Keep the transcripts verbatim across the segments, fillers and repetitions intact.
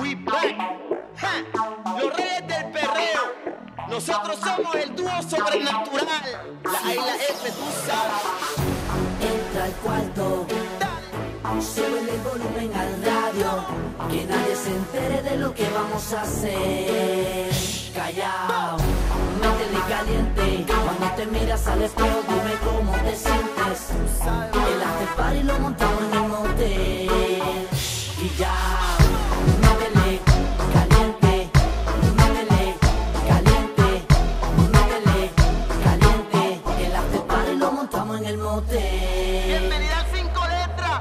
We back. Ja. Los reyes del perreo. Nosotros somos el dúo sobrenatural. La A y la F, tú sabes. Entra al cuarto, sube el volumen al radio, que nadie se entere de lo que vamos a hacer. Callao, métele caliente, cuando te miras al espejo dime cómo te sientes. El after party lo montamos en el motel. Y ya, métele caliente, métele caliente, métele caliente. El after party lo montamos en el motel. Bienvenida al cinco letras.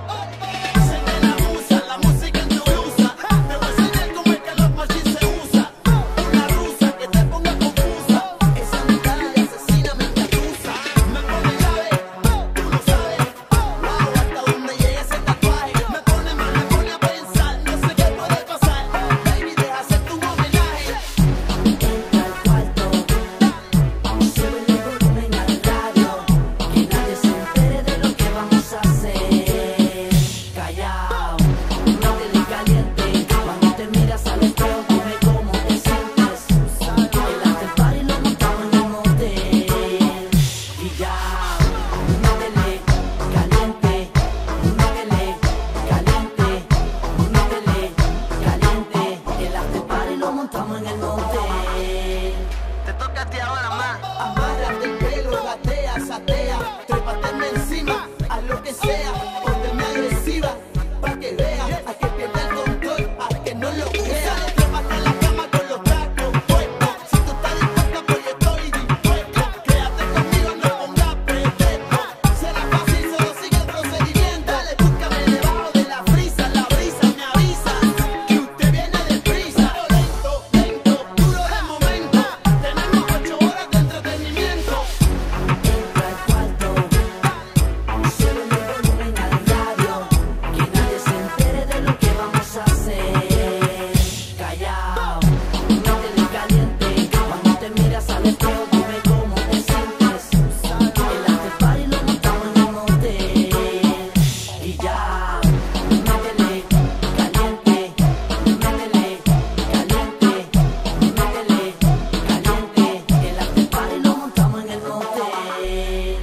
Montamos en el motel. Te toca a ti ahora más. Amárrate el pelo, gatea, satea, trépateme encima, haz lo que sea, pónteme agresiva, pa' que vea, a que pierda el control, a que no lo crea. Trépate en la cama con los tacos puestos, si tú estás dispuesta pues yo estoy dispuesto. Quédate conmigo, no pongas pretexto, será fácil, solo sigue el procedimiento. Dale, búscame debajo de la brisa, la brisa me avisa que usted viene deprisa. Lento, lento, duro de momento, tenemos ocho horas de entretenimiento. Entra al cuarto, sube el volumen al radio, que nadie se entere de lo que vamos a hacer. Callao, métele caliente, cuando te miras al espejo dime cómo te sientes. El after party lo montamos en el motel. Y ya, métele caliente, métele caliente, métele caliente. El after party lo montamos en el motel.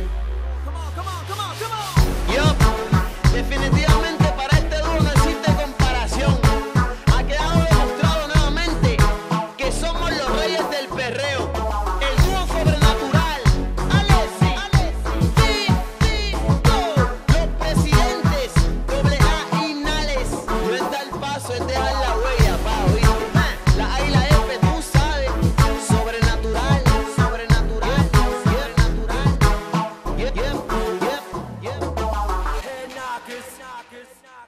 Yo, definitivamente para este dúo no existe comparación. Ha quedado demostrado nuevamente que somos los reyes del perreo. El dúo sobrenatural. Alessi, Tito, los presidentes, doble A y Nales. No es dar paso, es dejar la huella, pa, ¿oíste? La A y la F, tú sabes. Sobrenatural, sobrenatural, sobrenatural. Yep, yep, yep, yep.